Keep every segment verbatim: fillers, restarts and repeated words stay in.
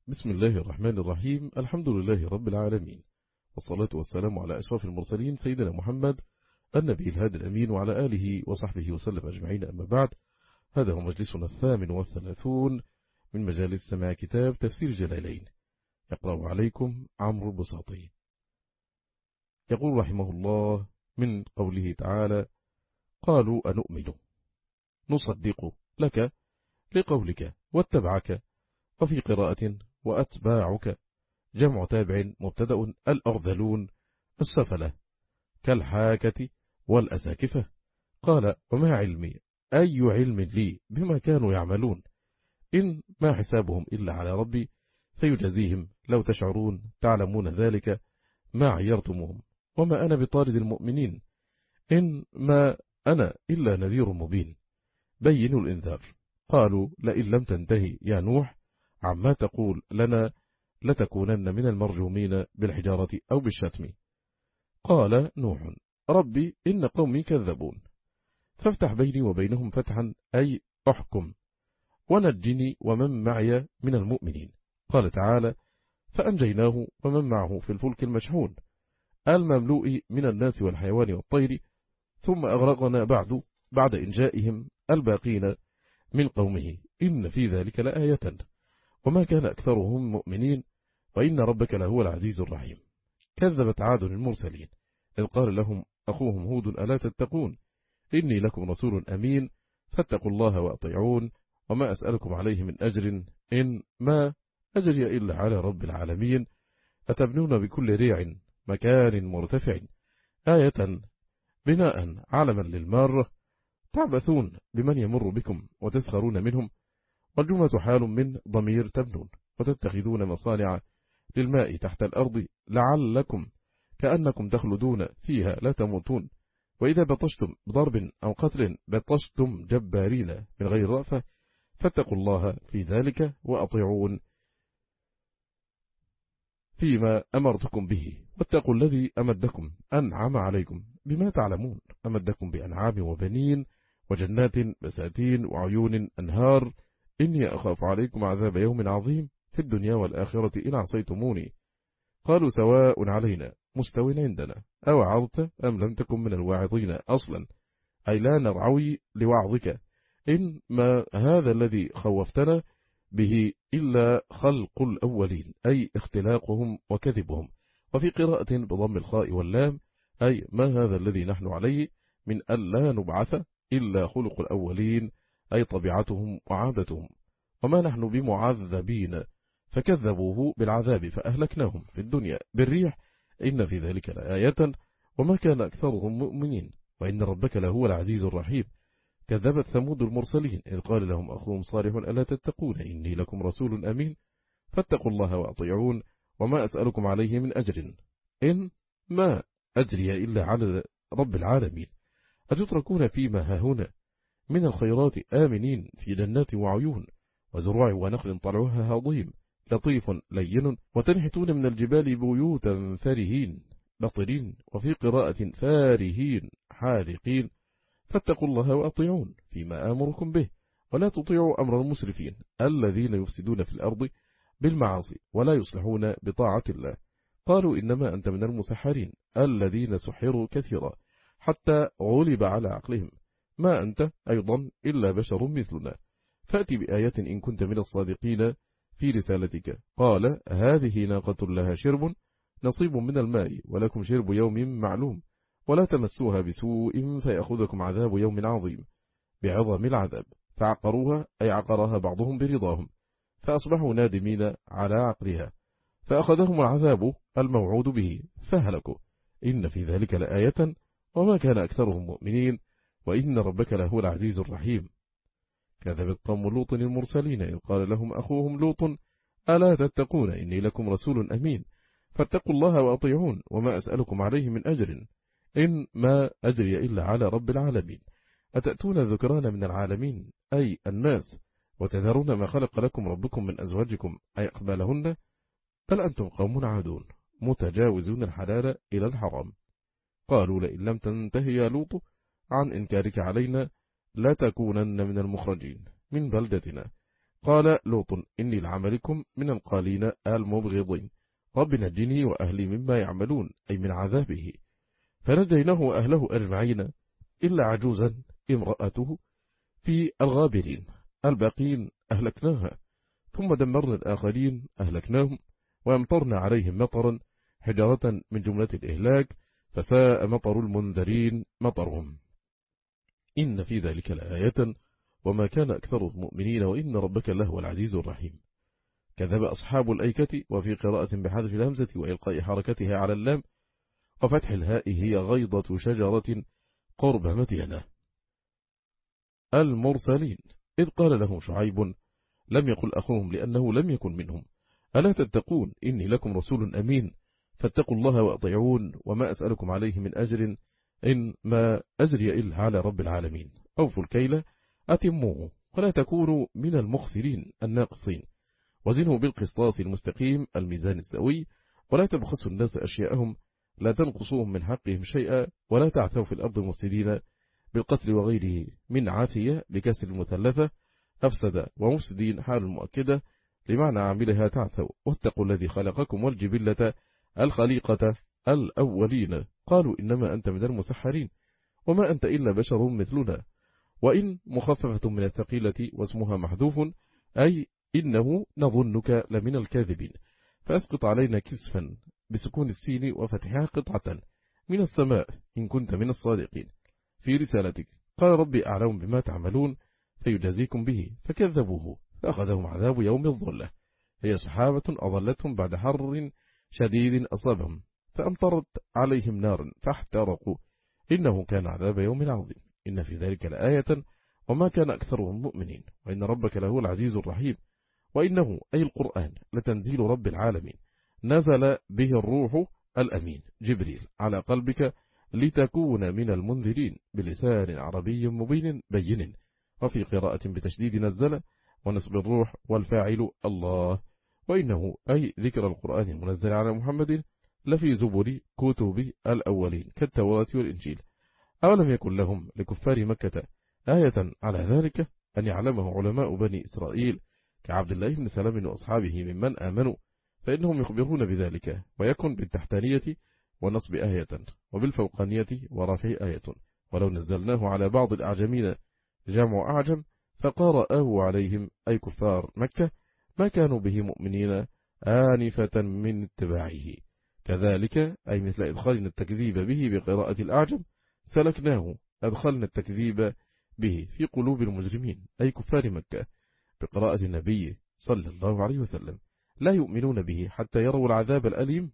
بسم الله الرحمن الرحيم. الحمد لله رب العالمين، والصلاة والسلام على أشرف المرسلين سيدنا محمد النبي الهادي الأمين وعلى آله وصحبه وسلم أجمعين. أما بعد، هذا هو مجلسنا الثامن والثلاثون من مجالس سماع كتاب تفسير جلالين، يقرأ عليكم عمرو البساطي. يقول رحمه الله من قوله تعالى: قالوا أنؤمن نصدق لك لقولك واتبعك، وفي قراءة وأتباعك جمع تابع مبتدأ الأرذلون السفلة كالحاكة والأساكفة. قال: وما علمي أي علم لي بما كانوا يعملون، إن ما حسابهم إلا على ربي فيجزيهم، لو تشعرون تعلمون ذلك ما عيرتموهم، وما أنا بطارد المؤمنين، إن ما أنا إلا نذير مبين بين الإنذار. قالوا: لئن لم تنتهي يا نوح عما تقول لنا لتكونن من المرجومين بالحجارة أو بالشتم. قال نوح: ربي إن قومي كذبون، فافتح بيني وبينهم فتحا، أي أحكم، ونجني ومن معي من المؤمنين. قال تعالى: فأنجيناه ومن معه في الفلك المشحون المملوء من الناس والحيوان والطير، ثم أغرقنا بعد بعد إنجائهم الباقين من قومه، إن في ذلك لآية، وما كان أكثرهم مؤمنين، وإن ربك لهو العزيز الرحيم. كذبت عاد المرسلين إذ قال لهم أخوهم هود: ألا تتقون إني لكم رسول أمين، فاتقوا الله وأطيعون، وما أسألكم عليه من أجر، إن ما أجري إلا على رب العالمين. أتبنون بكل ريع مكان مرتفع آية بناء علما للمارة، تعبثون بمن يمر بكم وتسخرون منهم، والجملة حال من ضمير تبنون، وتتخذون مصانع للماء تحت الأرض لعلكم كأنكم تخلدون فيها لا تموتون، وإذا بطشتم بضرب أو قتل بطشتم جبارين من غير رأفة، فاتقوا الله في ذلك وأطيعون فيما أمرتكم به، واتقوا الذي أمدكم أنعم عليكم بما تعلمون، أمدكم بأنعام وبنين وجنات بساتين وعيون أنهار، إني أخاف عليكم عذاب يوم عظيم في الدنيا والآخرة إن عصيتموني. قالوا: سواء علينا مستو عندنا أو عظت أم لم تكن من الواعظين أصلا، أي لا نرعوي لوعظك، إن ما هذا الذي خوفتنا به إلا خلق الأولين، أي اختلاقهم وكذبهم. وفي قراءة بضم الخاء واللام، أي ما هذا الذي نحن عليه من ألا نبعث إلا خلق الأولين، أي طبيعتهم وعادتهم، وما نحن بمعذبين. فكذبوه بالعذاب فأهلكناهم في الدنيا بالريح، إن في ذلك لآية، وما كان أكثرهم مؤمنين، وإن ربك لهو العزيز الرحيم. كذبت ثمود المرسلين إذ قال لهم أخوهم صالح: ألا تتقون إني لكم رسول أمين، فاتقوا الله وأطيعون، وما أسألكم عليه من أجر، إن ما أجري إلا على رب العالمين. أتتركون فيما هاهنا من الخيرات آمنين في جنات وعيون وزروع ونخل طلعها هضيم لطيف لين، وتنحتون من الجبال بيوتا فارهين بطرين، وفي قراءة فارهين حاذقين، فاتقوا الله وأطيعون فيما آمركم به، ولا تطيعوا أمر المسرفين الذين يفسدون في الأرض بالمعاصي ولا يصلحون بطاعة الله. قالوا: إنما أنت من المسحرين الذين سحروا كثيرا حتى غلب على عقلهم، ما أنت أيضا إلا بشر مثلنا، فأتي بآية إن كنت من الصادقين في رسالتك. قال: هذه ناقة لها شرب نصيب من الماء ولكم شرب يوم معلوم، ولا تمسوها بسوء فيأخذكم عذاب يوم عظيم بعظم العذاب. فعقروها، أي عقرها بعضهم برضاهم، فأصبحوا نادمين على عقرها، فأخذهم العذاب الموعود به فهلكوا، إن في ذلك لآية، وما كان أكثرهم مؤمنين، وإن ربك لهو العزيز الرحيم. كذبت قوم لوط المرسلين إذ قال لهم أخوهم لوط: ألا تتقون إني لكم رسول أمين، فاتقوا الله وأطيعون، وما أسألكم عليه من أجر، إن ما أجري إلا على رب العالمين. أتأتون الذكران من العالمين، أي الناس، وتذرون ما خلق لكم ربكم من أزواجكم، أي أقبالهن، بل أنتم قوم عادون متجاوزون الحلال إلى الحرام. قالوا: لئن لم تنتهي يا لوط عن إنكارك علينا لا تكونن من المخرجين من بلدتنا، قال لوط إني لعملكم من القالين المبغضين، رب نجني وأهلي مما يعملون، أي من عذابه. فنجيناه وأهله أجمعين إلا عجوزا امرأته في الغابرين الباقين أهلكناها، ثم دمرنا الآخرين أهلكناهم، وأمطرنا عليهم مطرا حجارة من جملة الإهلاك، فساء مطر المنذرين مطرهم. إن في ذلك لآية وما كان أكثر المؤمنين وإن ربك لهو العزيز الرحيم. كذب أصحاب الأيكة، وفي قراءة بحذف الهمزة وإلقاء حركتها على اللام وفتح الهاء هي غيضة شجرة قرب مدينة. المرسلين إذ قال لهم شعيب لم يقل أخوهم لأنه لم يكن منهم ألا تتقون إني لكم رسول أمين فاتقوا الله وأطيعون وما أسألكم عليه من أجر إن ما أجري إلا على رب العالمين. أوفوا الكيل أتموه ولا تكونوا من المخسرين الناقصين، وزنوا بالقسطاس المستقيم الميزان السوي، ولا تبخسوا الناس أشياءهم لا تنقصوهم من حقهم شيئا، ولا تعثوا في الأرض مفسدين بالقتل وغيره من عافية بكسر المثلثة أفسد ومفسدين حال المؤكدة لمعنى عاملها تعثوا. واتقوا الذي خلقكم والجبلة الخليقة الأولين قالوا إنما أنت من المسحرين وما أنت إلا بشر مثلنا، وإن مخففة من الثقيلة واسمها محذوف أي إنه نظنك لمن الكاذبين، فأسقط علينا كسفا بسكون السين وفتحها قطعة من السماء إن كنت من الصادقين في رسالتك. قال ربي أعلم بما تعملون فيجازيكم به، فكذبوه فأخذهم عذاب يوم الظلة، هي سحابة أظلتهم بعد حر شديد أصابهم فأمطرت عليهم نارا فاحترقوا، إنه كان عذاب يوم عظيم. إن في ذلك لآية وما كان أكثرهم مؤمنين وإن ربك لهو العزيز الرحيم. وإنه أي القرآن لتنزيل رب العالمين نزل به الروح الأمين جبريل على قلبك لتكون من المنذرين بلسان عربي مبين بين، وفي قراءة بتشديد نزل ونصب الروح والفاعل الله. وإنه أي ذكر القرآن المنزل على محمد لفي زبر كتب الأولين كالتوراة والإنجيل. أولم يكن لهم لكفار مكة آية على ذلك أن يعلمه علماء بني إسرائيل كعبد الله بن سلام وأصحابه ممن آمنوا، فإنهم يخبرون بذلك، ويكن بالتحتانية ونصب آية وبالفوقانية ورفع آية. ولو نزلناه على بعض الأعجمين جمع أعجم فقرأه عليهم أي كفار مكة ما كانوا به مؤمنين آنفة من اتباعه، كذلك أي مثل إدخالنا التكذيب به بقراءة الأعجم سلكناه أدخلنا التكذيب به في قلوب المجرمين أي كفار مكة بقراءة النبي صلى الله عليه وسلم لا يؤمنون به حتى يروا العذاب الأليم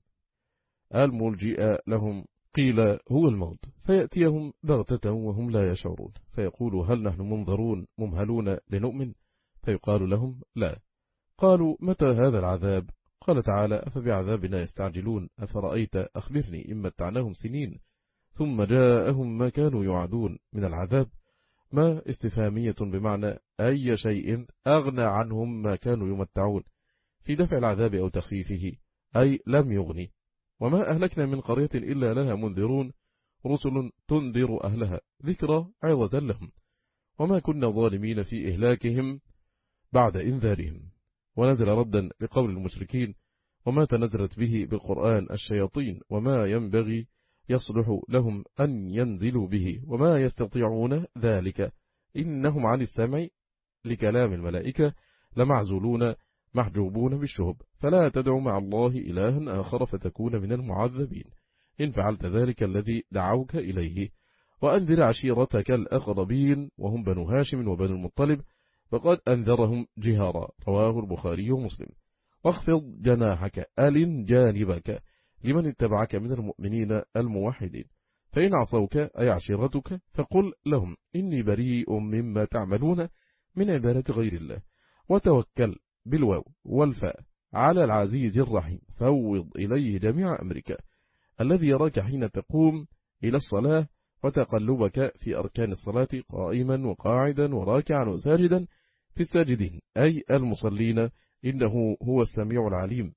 الملجئ لهم. قيل هو الموت فيأتيهم بغتة وهم لا يشعرون فيقولوا هل نحن منظرون ممهلون لنؤمن؟ فيقال لهم لا. قالوا متى هذا العذاب؟ قال تعالى أفبعذابنا يستعجلون أفرأيت أخبرني إن متعناهم سنين ثم جاءهم ما كانوا يوعدون من العذاب. ما استفهامية بمعنى أي شيء أغنى عنهم ما كانوا يمتعون في دفع العذاب أو تخفيفه أي لم يغني. وما أهلكنا من قرية إلا لها منذرون رسل تنذر أهلها ذكرى عظة لهم، وما كنا ظالمين في إهلاكهم بعد إنذارهم. ونزل ردا لقول المشركين وما تنزلت به بالقرآن الشياطين وما ينبغي يصلح لهم أن ينزلوا به وما يستطيعون ذلك إنهم عن السمع لكلام الملائكة لمعزولون محجوبون بالشهب فلا تدعوا مع الله إلها آخر فتكون من المعذبين إن فعلت ذلك الذي دعوك إليه. وأنذر عشيرتك الأقربين وهم بنو هاشم وبنو المطلب وقد أنذرهم جهارا رواه البخاري ومسلم. واخفض جناحك ألن جانبك لمن اتبعك من المؤمنين الموحدين فإن عصوك أي عشيرتك فقل لهم إني بريء مما تعملون من عبادة غير الله وتوكل بالواو والفاء على العزيز الرحيم فوض إليه جميع أمرك الذي يراك حين تقوم إلى الصلاة وتقلبك في أركان الصلاة قائما وقاعدا وراكعا وساجدا في الساجدين أي المصلين إنه هو السميع العليم.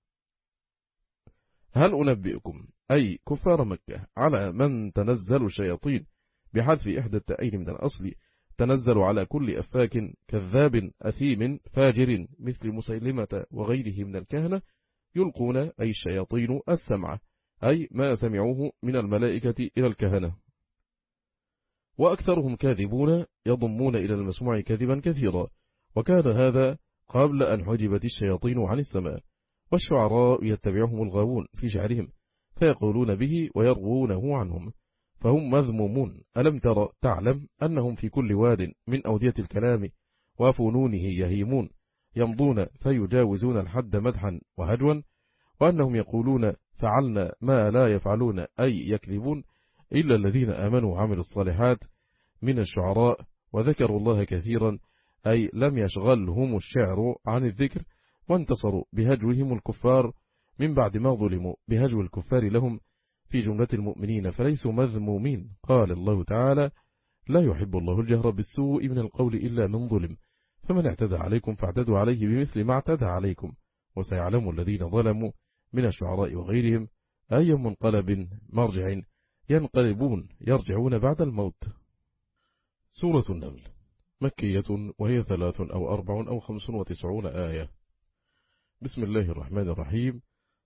هل أنبئكم أي كفار مكة على من تنزل الشياطين بحذف إحدى التأين من الأصل تنزل على كل أفاك كذاب أثيم فاجر مثل مسيلمة وغيره من الكهنة يلقون أي الشياطين السمع، أي ما سمعوه من الملائكة إلى الكهنة. وأكثرهم كاذبون يضمون إلى المسموع كذبا كثيرا، وكان هذا قبل أن حجبت الشياطين عن السماء. والشعراء يتبعهم الغاوون في شعرهم فيقولون به ويرغونه عنهم، فهم مذمومون. ألم تر تعلم أنهم في كل واد من أودية الكلام وفنونه يهيمون، يمضون فيجاوزون الحد مدحا وهجوا، وأنهم يقولون فعلنا ما لا يفعلون أي يكذبون، إلا الذين آمنوا وعملوا الصالحات من الشعراء وذكروا الله كثيرا، أي لم يشغلهم الشعر عن الذكر، وانتصروا بهجوهم الكفار من بعد ما ظلموا بهجو الكفار لهم في جملة المؤمنين، فليسوا مذمومين. قال الله تعالى: لا يحب الله الجهر بالسوء من القول إلا من ظلم، فمن اعتدى عليكم فاعتدوا عليه بمثل ما اعتدى عليكم، وسيعلم الذين ظلموا من الشعراء وغيرهم أي منقلب مرجع ينقلبون يرجعون بعد الموت. سورة النمل مكية، وهي ثلاث أو أربع أو خمس وتسعون آية. بسم الله الرحمن الرحيم.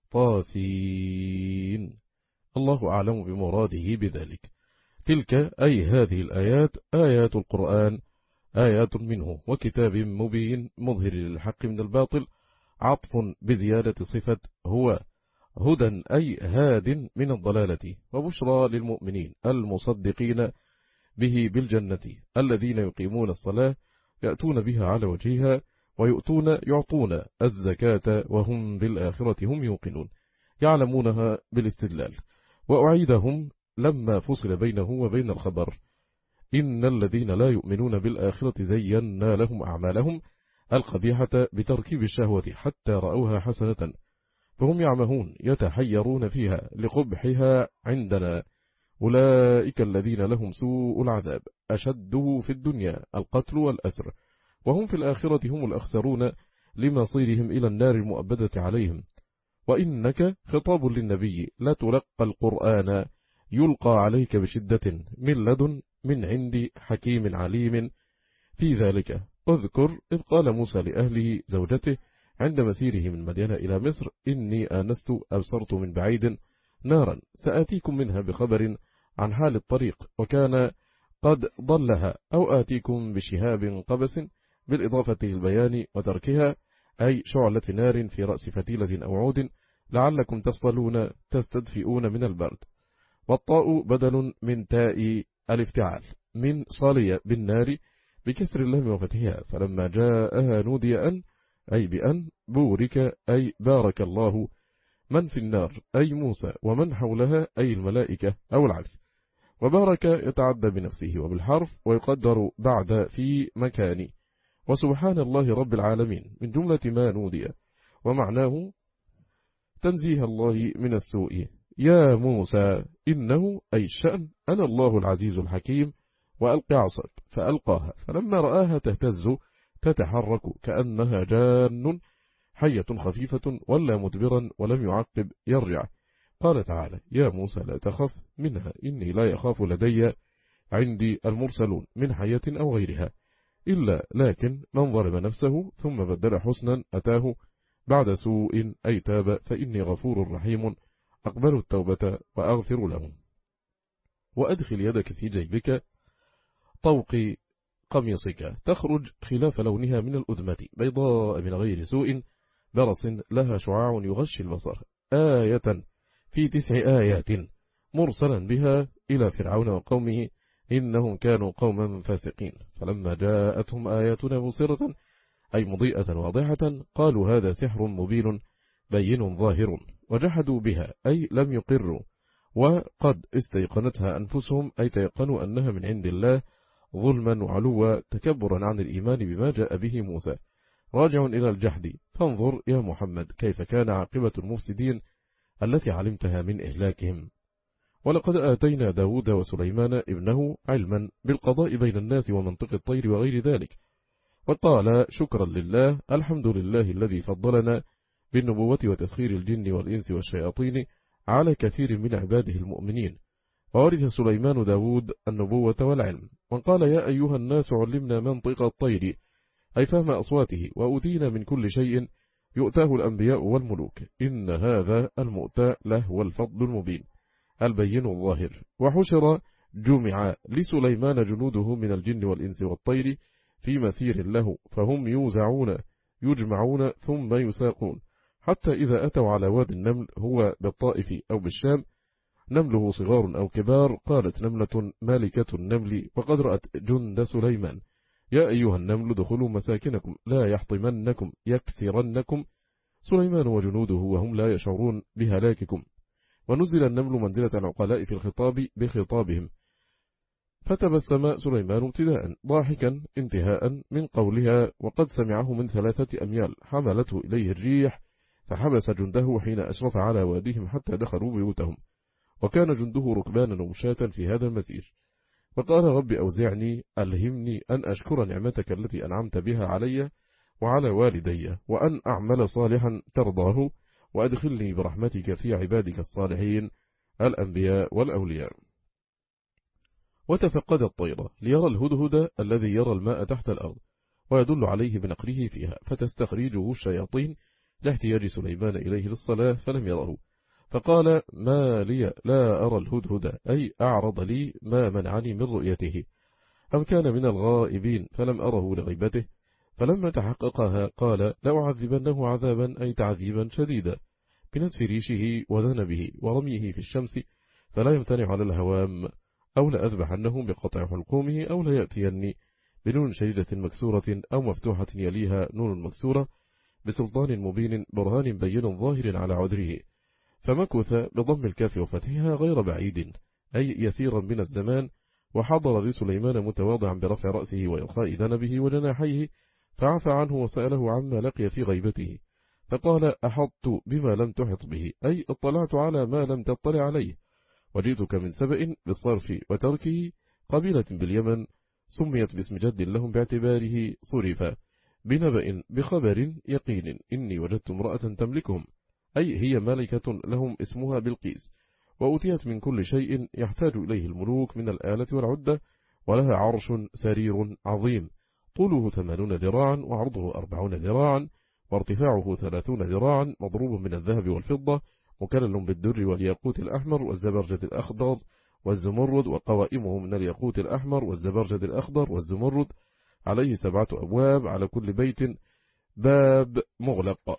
طاسين. الله أعلم بمراده بذلك. تلك أي هذه الآيات آيات القرآن، آيات منه وكتاب مبين مظهر للحق من الباطل، عطف بزيادة صفة هو، هدى أي هاد من الضلالة، وبشرى للمؤمنين المصدقين به بالجنة، الذين يقيمون الصلاة يأتون بها على وجهها ويؤتون يعطون الزكاة وهم بالآخرة هم يوقنون، يعلمونها بالاستدلال. وأعيدهم لما فصل بينه وبين الخبر: إن الذين لا يؤمنون بالآخرة زينا لهم أعمالهم القبيحة بتركيب الشهوة حتى رأوها حسنة فهم يعمهون يتحيرون فيها لقبحها عندنا، أولئك الذين لهم سوء العذاب أشده في الدنيا القتل والأسر، وهم في الآخرة هم الأخسرون لمصيرهم إلى النار المؤبدة عليهم. وإنك خطاب للنبي لا تلقى القرآن يلقى عليك بشدة من لدن من عند حكيم عليم. في ذلك اذكر إذ قال موسى لأهله زوجته عند مسيره من مدين إلى مصر: إني آنست أبصرت من بعيد نارا سآتيكم منها بخبر عن حال الطريق وكان قد ضلها، أو آتيكم بشهاب قبس بالإضافة للبيان وتركها، أي شعلة نار في رأس فتيلة أو عود لعلكم تصلون تستدفئون من البرد. والطاء بدل من تاء الافتعال من صالية بالنار بكسر اللام وفتحها، فلما جاءها نودي أن أي بأن بورك أي بارك الله من في النار أي موسى ومن حولها أي الملائكة أو العكس. وبارك يتعدى بنفسه وبالحرف ويقدر بعد في مكان. وسبحان الله رب العالمين من جملة ما نودي، ومعناه تنزيه الله من السوء. يا موسى إنه أي الشأن أنا الله العزيز الحكيم، وألقى عصاك فألقاها فلما رآها تهتز تتحرك كأنها جان حية خفيفة ولا مدبرا ولم يعقب يرجع. قال تعالى: يا موسى لا تخف منها إني لا يخاف لدي عندي المرسلون من حية أو غيرها، إلا لكن من ظلم نفسه ثم بدل حسنا أتاه بعد سوء أي تاب فإني غفور رحيم أقبل التوبة وأغفر لهم. وأدخل يدك في جيبك طوق قميصك تخرج خلاف لونها من الأدمة بيضاء من غير سوء برص لها شعاع يغشي البصر، آية في تسع آيات مرسلا بها إلى فرعون وقومه إنهم كانوا قوما فاسقين. فلما جاءتهم آياتنا مبصرة أي مضيئة واضحة قالوا هذا سحر مبين بين ظاهر، وجحدوا بها أي لم يقروا، وقد استيقنتها أنفسهم أي تيقنوا أنها من عند الله ظلما وعلوا تكبرا عن الإيمان بما جاء به موسى. راجع إلى الجحد، فانظر يا محمد كيف كان عاقبة المفسدين التي علمتها من إهلاكهم. ولقد آتينا داود وسليمان ابنه علما بالقضاء بين الناس ومنطق الطير وغير ذلك، وقال شكرا لله الحمد لله الذي فضلنا بالنبوة وتسخير الجن والإنس والشياطين على كثير من عباده المؤمنين، وورث سليمان داود النبوة والعلم، وقال يا أيها الناس علمنا منطق الطير، أي فهم أصواته، وأوتينا من كل شيء يؤتاه الأنبياء والملوك، إن هذا المؤتى له الفضل المبين البين الظاهر. وحشر جمع لسليمان جنوده من الجن والإنس والطير في مسير له، فهم يوزعون يجمعون ثم يساقون، حتى إذا أتوا على واد النمل هو بالطائف أو بالشام، نمله صغار أو كبار، قالت نملة مالكة النمل وقد رأت جند سليمان يا أيها النمل دخلوا مساكنكم لا يحطمنكم يكسرنكم سليمان وجنوده وهم لا يشعرون بهلاككم. ونزل النمل منزلة العقلاء في الخطاب بخطابهم، فتبسم سليمان ابتداء ضاحكا انتهاء من قولها، وقد سمعه من ثلاثة أميال، حملته إليه الريح فحبس جنده حين أشرف على وادهم حتى دخلوا بيوتهم، وكان جنده ركبانا ومشاة في هذا المسير. فقال رب أوزعني ألهمني أن أشكر نعمتك التي أنعمت بها علي وعلى والدي، وأن أعمل صالحا ترضاه، وأدخلني برحمتك في عبادك الصالحين الأنبياء والأولياء. وتفقد الطير ليرى الهدهد الذي يرى الماء تحت الأرض ويدل عليه بنقره فيها، فتستخرجه الشياطين لاحتياج سليمان إليه للصلاة فلم يره، فقال ما لي لا أرى الهدهد، أي أعرض لي ما منعني من رؤيته، أم كان من الغائبين فلم أره لغيبته، فلما تحققها قال لأعذبنه عذابا أي تعذيبا شديدا بنتف ريشه وذنبه ورميه في الشمس فلا يمتنع على الهوام، أو لأذبحنه بقطع حلقومه، أو ليأتيني بنون شديدة مكسورة أو مفتوحة يليها نون مكسورة بسلطان مبين برهان بين ظاهر على عذره. فمكث بضم الكاف وفتحها غير بعيد أي يسيرا من الزمان، وحضر لسليمان متواضعا برفع رأسه وإلقاء ذنبه وجناحيه، فعفى عنه وسأله عما لقي في غيبته، فقال أحطت بما لم تحط به، أي اطلعت على ما لم تطلع عليه، وجئتك من سبأ بالصرف وتركه قبيلة باليمن سميت باسم جد لهم باعتباره صرف بنبأ بخبر يقين إني وجدت امرأة تملكهم، أي هي ملكة لهم اسمها بالقيس، وأتيت من كل شيء يحتاج إليه الملوك من الآلة والعدة، ولها عرش سرير عظيم طوله ثمانون ذراعا وعرضه أربعون ذراعا وارتفاعه ثلاثون ذراعا، مضروب من الذهب والفضة، مكلل بالدر والياقوت الأحمر والزبرجد الأخضر والزمرد، وقوائمه من الياقوت الأحمر والزبرجد الأخضر والزمرد، عليه سبعة أبواب، على كل بيت باب مغلق.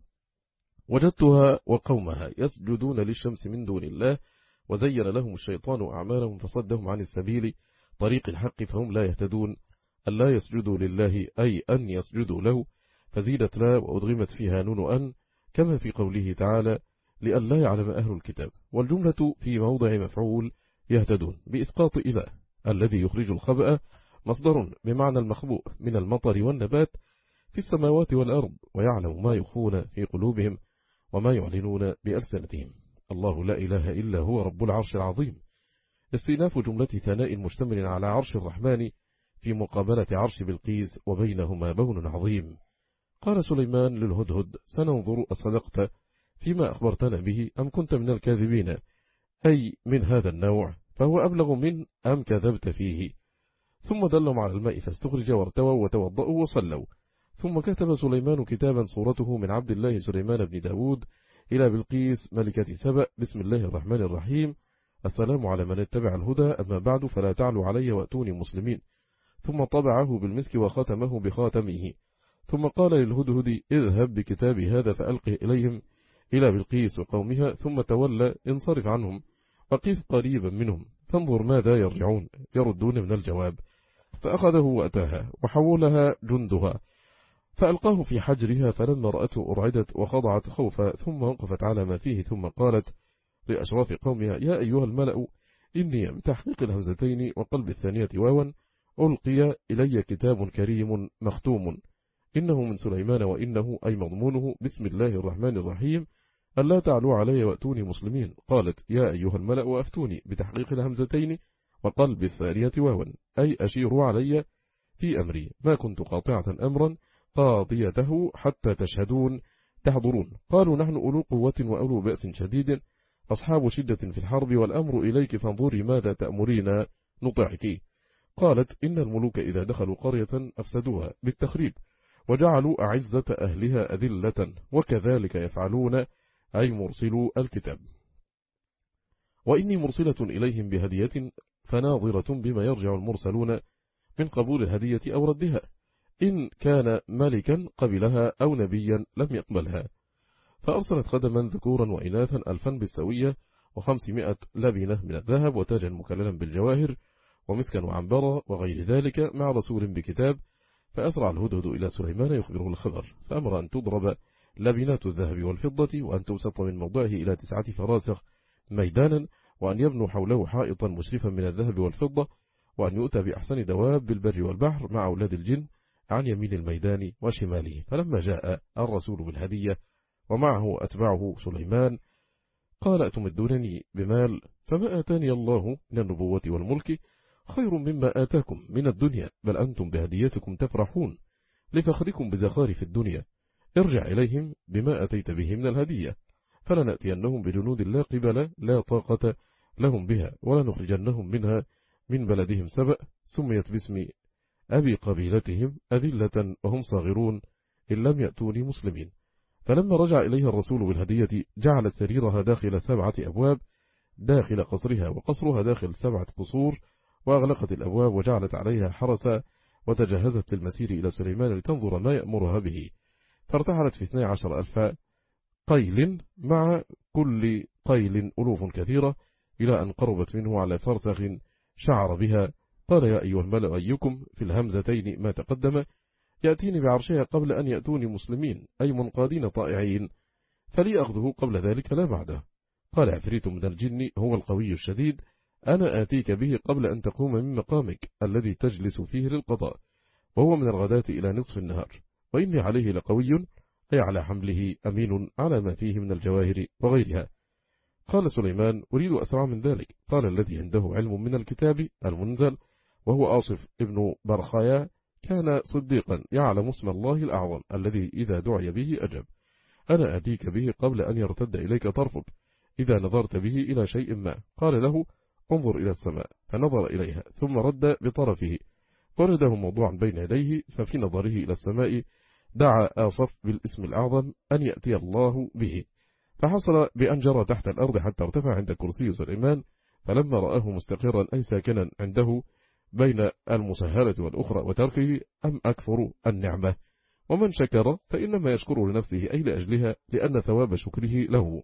وجدتها وقومها يسجدون للشمس من دون الله، وزين لهم الشيطان أعمالهم فصدهم عن السبيل طريق الحق فهم لا يهتدون، ألا يسجدوا لله أي أن يسجدوا له، فزيدت لا وأدغمت فيها نون أن، كما في قوله تعالى لألا يعلم أهل الكتاب، والجملة في موضع مفعول يهتدون بإسقاط إله الذي يخرج الخبأ، مصدر بمعنى المخبوء من المطر والنبات في السماوات والأرض، ويعلم ما يخفون في قلوبهم وما يعلنون بألسنتهم، الله لا إله إلا هو رب العرش العظيم. استئناف جملة ثناء مشتمل على عرش الرحمن في مقابلة عرش بلقيس وبينهما بون عظيم. قال سليمان للهدهد سننظر أصدقت فيما أخبرتنا به أم كنت من الكاذبين، أي من هذا النوع، فهو أبلغ من أم كذبت فيه. ثم دلهم على الماء فاستخرج وارتووا وتوضأوا وصلوا. ثم كتب سليمان كتابا صورته من عبد الله سليمان بن داود إلى بلقيس ملكة سبأ، بسم الله الرحمن الرحيم، السلام على من اتبع الهدى، أما بعد فلا تعلوا علي وأتوني مسلمين. ثم طبعه بالمسك وختمه بخاتمه، ثم قال للهدهد اذهب بكتابي هذا فألقه إليهم إلى بلقيس وقومها، ثم تولى انصرف عنهم وقف قريبا منهم فانظر ماذا يرجعون يردون من الجواب. فأخذه وأتاها وحولها جندها فألقاه في حجرها، فلما رأته أرعدت وخضعت خوفا، ثم وقفت على ما فيه، ثم قالت لأشراف قومها يا أيها الملأ إني بتحقيق الهمزتين وقلب الثانية واوا ألقي إلي كتاب كريم مختوم إنه من سليمان وإنه أي مضمونه بسم الله الرحمن الرحيم ألا تعلوا علي وأتوني مسلمين. قالت يا أيها الملأ أفتوني بتحقيق الهمزتين وقلب الثانية واوا أي أشيروا علي في أمري، ما كنت قاطعة أمرا قاضيته حتى تشهدون تحضرون. قالوا نحن أولو قوة وأولو بأس شديد أصحاب شدة في الحرب والأمر إليك فانظري ماذا تأمرين نطعك. قالت إن الملوك إذا دخلوا قرية أفسدوها بالتخريب وجعلوا أعزة أهلها أذلة وكذلك يفعلون أي مرسلوا الكتاب. وإني مرسلة إليهم بهدية فناظرة بما يرجع المرسلون من قبول الهدية أو ردها، إن كان ملكا قبلها أو نبيا لم يقبلها. فأرسلت خدما ذكورا وإناثا ألفا بالسوية وخمسمائة لبنة من الذهب وتاجا مكللا بالجواهر ومسكا وعنبرا وغير ذلك مع رسول بكتاب. فأسرع الهدهد إلى سليمان يخبره الخبر، فأمر أن تضرب لبنات الذهب والفضة وأن تبسط من موضعه إلى تسعة فراسخ ميدانا، وأن يبنوا حوله حائطا مشرفا من الذهب والفضة، وأن يؤتى بأحسن دواب بالبر والبحر مع أولاد الجن عن يمين الميدان وشماله. فلما جاء الرسول بالهدية ومعه أتبعه سليمان قال أتمدونني بمال فما آتاني الله من النبوة والملك خير مما آتاكم من الدنيا، بل أنتم بهديتكم تفرحون لفخركم بزخارف الدنيا. ارجع إليهم بما أتيت به من الهدية فلنأتينهم بجنود لا قبل لا طاقة لهم بها ولنخرجنهم منها من بلدهم سبأ سميت باسم أبي قبيلتهم أذلة وهم صاغرون إن لم يأتوني مسلمين. فلما رجع إليها الرسول بالهدية جعلت سريرها داخل سبعة أبواب داخل قصرها وقصرها داخل سبعة قصور، وأغلقت الأبواب وجعلت عليها حرسا وتجهزت للمسير إلى سليمان لتنظر ما يأمرها به. فارتحلت في اثني عشر ألف قيل مع كل قيل ألوف كثيرة إلى أن قربت منه على فرسخ شعر بها. قال يا أيها الملأ أيكم في الهمزتين ما تقدم يأتيني بعرشها قبل أن يأتوني مسلمين أي منقادين طائعين، فلي أخذه قبل ذلك لا بعده. قال عفريت من الجن هو القوي الشديد أنا آتيك به قبل أن تقوم من مقامك الذي تجلس فيه للقضاء، وهو من الغداة إلى نصف النهار، وإني عليه لقوي أي على حمله أمين على ما فيه من الجواهر وغيرها. قال سليمان أريد أسرع من ذلك. قال الذي عنده علم من الكتاب المنزل وهو آصف ابن برخايا كان صديقا يعلم اسم الله الأعظم الذي إذا دعي به أجب، أنا أتيك به قبل أن يرتد إليك طرفك إذا نظرت به إلى شيء ما. قال له انظر إلى السماء فنظر إليها ثم رد بطرفه فرده موضوعا بين يديه، ففي نظره إلى السماء دعا آصف بالاسم الأعظم أن يأتي الله به، فحصل بأن جرى تحت الأرض حتى ارتفع عند كرسي سليمان، فلما رآه مستقرا أي ساكنا عنده بين المسهلة والأخرى وتركه أم أكفر النعمة، ومن شكر فإنما يشكر لنفسه أي لأجلها لأن ثواب شكره له،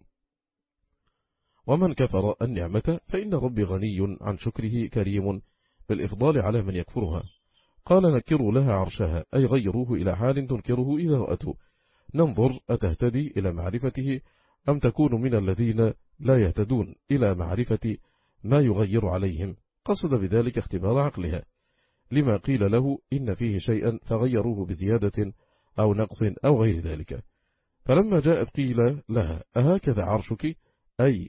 ومن كفر النعمة فإن ربي غني عن شكره كريم بالإفضال على من يكفرها. قال نكروا لها عرشها أي غيروه إلى حال تنكره إذا رأته، ننظر أتهتدي إلى معرفته أم تكون من الذين لا يهتدون إلى معرفة ما يغير عليهم، قصد بذلك اختبار عقلها لما قيل له إن فيه شيئا فغيروه بزيادة أو نقص أو غير ذلك. فلما جاءت قيل لها أهكذا عرشك أي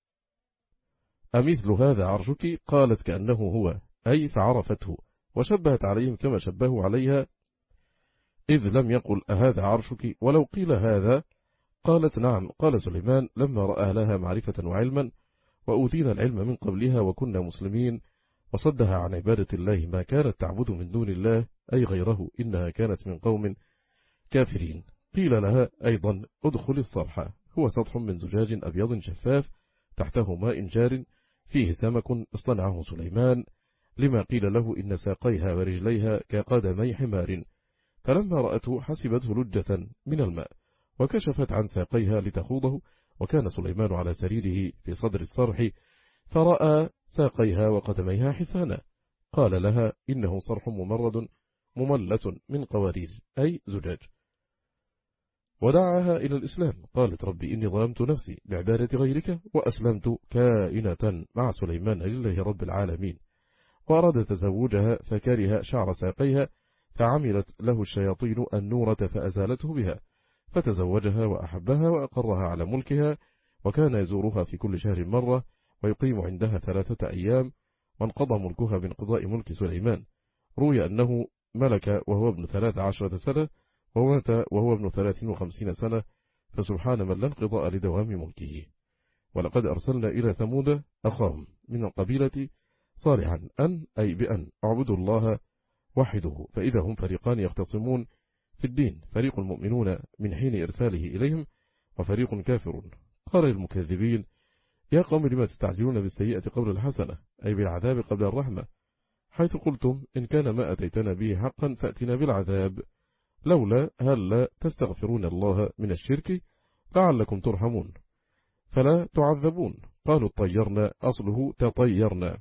أمثل هذا عرشك، قالت كأنه هو أي فعرفته وشبهت عليهم كما شبهوا عليها إذ لم يقل أهذا عرشك ولو قيل هذا قالت نعم. قال سليمان لما رأى لها معرفة وعلما وأوتينا العلم من قبلها وكنا مسلمين وصدها عن عبادة الله ما كانت تعبد من دون الله أي غيره إنها كانت من قوم كافرين. قيل لها أيضا ادخل الصرح هو سطح من زجاج أبيض شفاف تحته ماء جار فيه سمك اصطنعه سليمان لما قيل له إن ساقيها ورجليها كقدمي حمار، فلما رأته حسبته لجة من الماء وكشفت عن ساقيها لتخوضه، وكان سليمان على سريره في صدر الصرح فرأى ساقيها وقدميها حسانا. قال لها إنه صرح ممرد مملس من قوارير أي زجاج، ودعاها إلى الإسلام. قالت ربي إني ظلمت نفسي بعبادة غيرك وأسلمت كائنة مع سليمان لله رب العالمين، وأراد تزوجها فكره شعر ساقيها فعملت له الشياطين النورة فأزالته بها، فتزوجها وأحبها وأقرها على ملكها، وكان يزورها في كل شهر مرة ويقيم عندها ثلاثة أيام، وانقضى ملكها بانقضاء ملك سليمان. روي أنه ملك وهو ابن ثلاث عشرة سنة ومات وهو ابن ثلاثين وخمسين سنة، فسبحان من لا انقضاء لدوام ملكه. ولقد أرسلنا إلى ثمود أخاهم من القبيلة صالحا أن أي بأن اعبدوا الله وحده، فإذا هم فريقان يختصمون في الدين، فريق المؤمنون من حين إرساله إليهم وفريق كافرون. قال المكذبين يا قوم لما تستعجلون بالسيئة قبل الحسنة، أي بالعذاب قبل الرحمة، حيث قلتم إن كان ما أتيتنا به حقا فأتنا بالعذاب، لولا هل لا تستغفرون الله من الشرك لعلكم ترحمون فلا تعذبون. قالوا اطيرنا، أصله تطيرنا،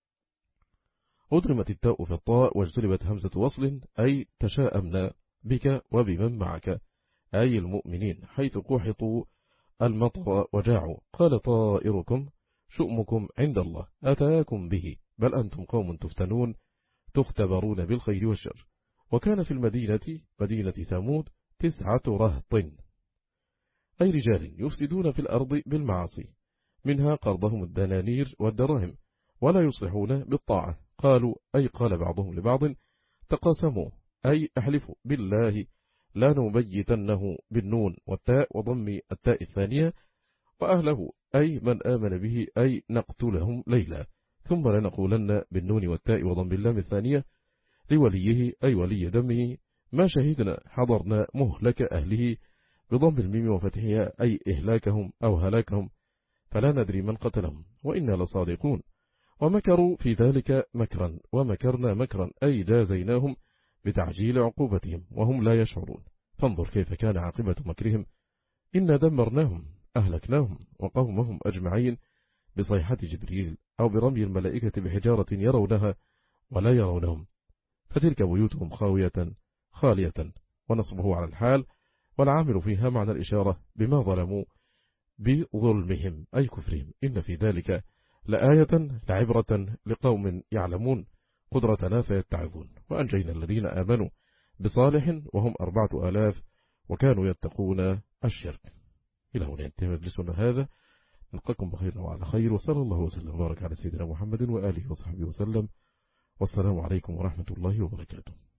أدغمت التاء في الطاء واجتلبت همزة وصل، أي تشاءمنا بك وبمن معك، أي المؤمنين، حيث قحطوا المطر وجاعوا. قال طائركم شؤمكم عند الله أتاكم به، بل أنتم قوم تفتنون تختبرون بالخير والشر. وكان في المدينة مدينة ثمود تسعة رهط، أي رجال يفسدون في الأرض بالمعاصي، منها قرضهم الدنانير والدراهم، ولا يصلحون بالطاعة. قالوا أي قال بعضهم لبعض تقاسموا، أي احلفوا بالله لا نبيتنه بالنون والتاء وضم التاء الثانية، وأهله أي من آمن به، أي نقتلهم ليلا، ثم لنقولن بالنون والتاء وضم اللام الثانية لوليه أي ولي دمه ما شهدنا حضرنا مهلك أهله بضم الميم وفتحها أي إهلاكهم أو هلاكهم، فلا ندري من قتلهم وإنا لصادقون. ومكروا في ذلك مكرا ومكرنا مكرا، أي جازيناهم بتعجيل عقوبتهم وهم لا يشعرون. فانظر كيف كان عاقبة مكرهم، إنا دمرناهم أهلكناهم وقومهم أجمعين بصيحة جبريل أو برمي الملائكة بحجارة يرونها ولا يرونهم، فتلك بيوتهم خاوية خالية. ونصبه على الحال، والعامل فيها معنى الإشارة بما ظلموا بظلمهم أي كفرهم. إن في ذلك لآية لعبرة لقوم يعلمون قدرتنا فيتعظون. وأنجينا الذين آمنوا بصالح وهم أربعة آلاف وكانوا يتقون الشرك. إلى هنا ينتهي مجلسنا هذا، نلقاكم بخير وعلى خير، وصلى الله وسلم وبارك على سيدنا محمد وآله وصحبه وسلم، والسلام عليكم ورحمة الله وبركاته.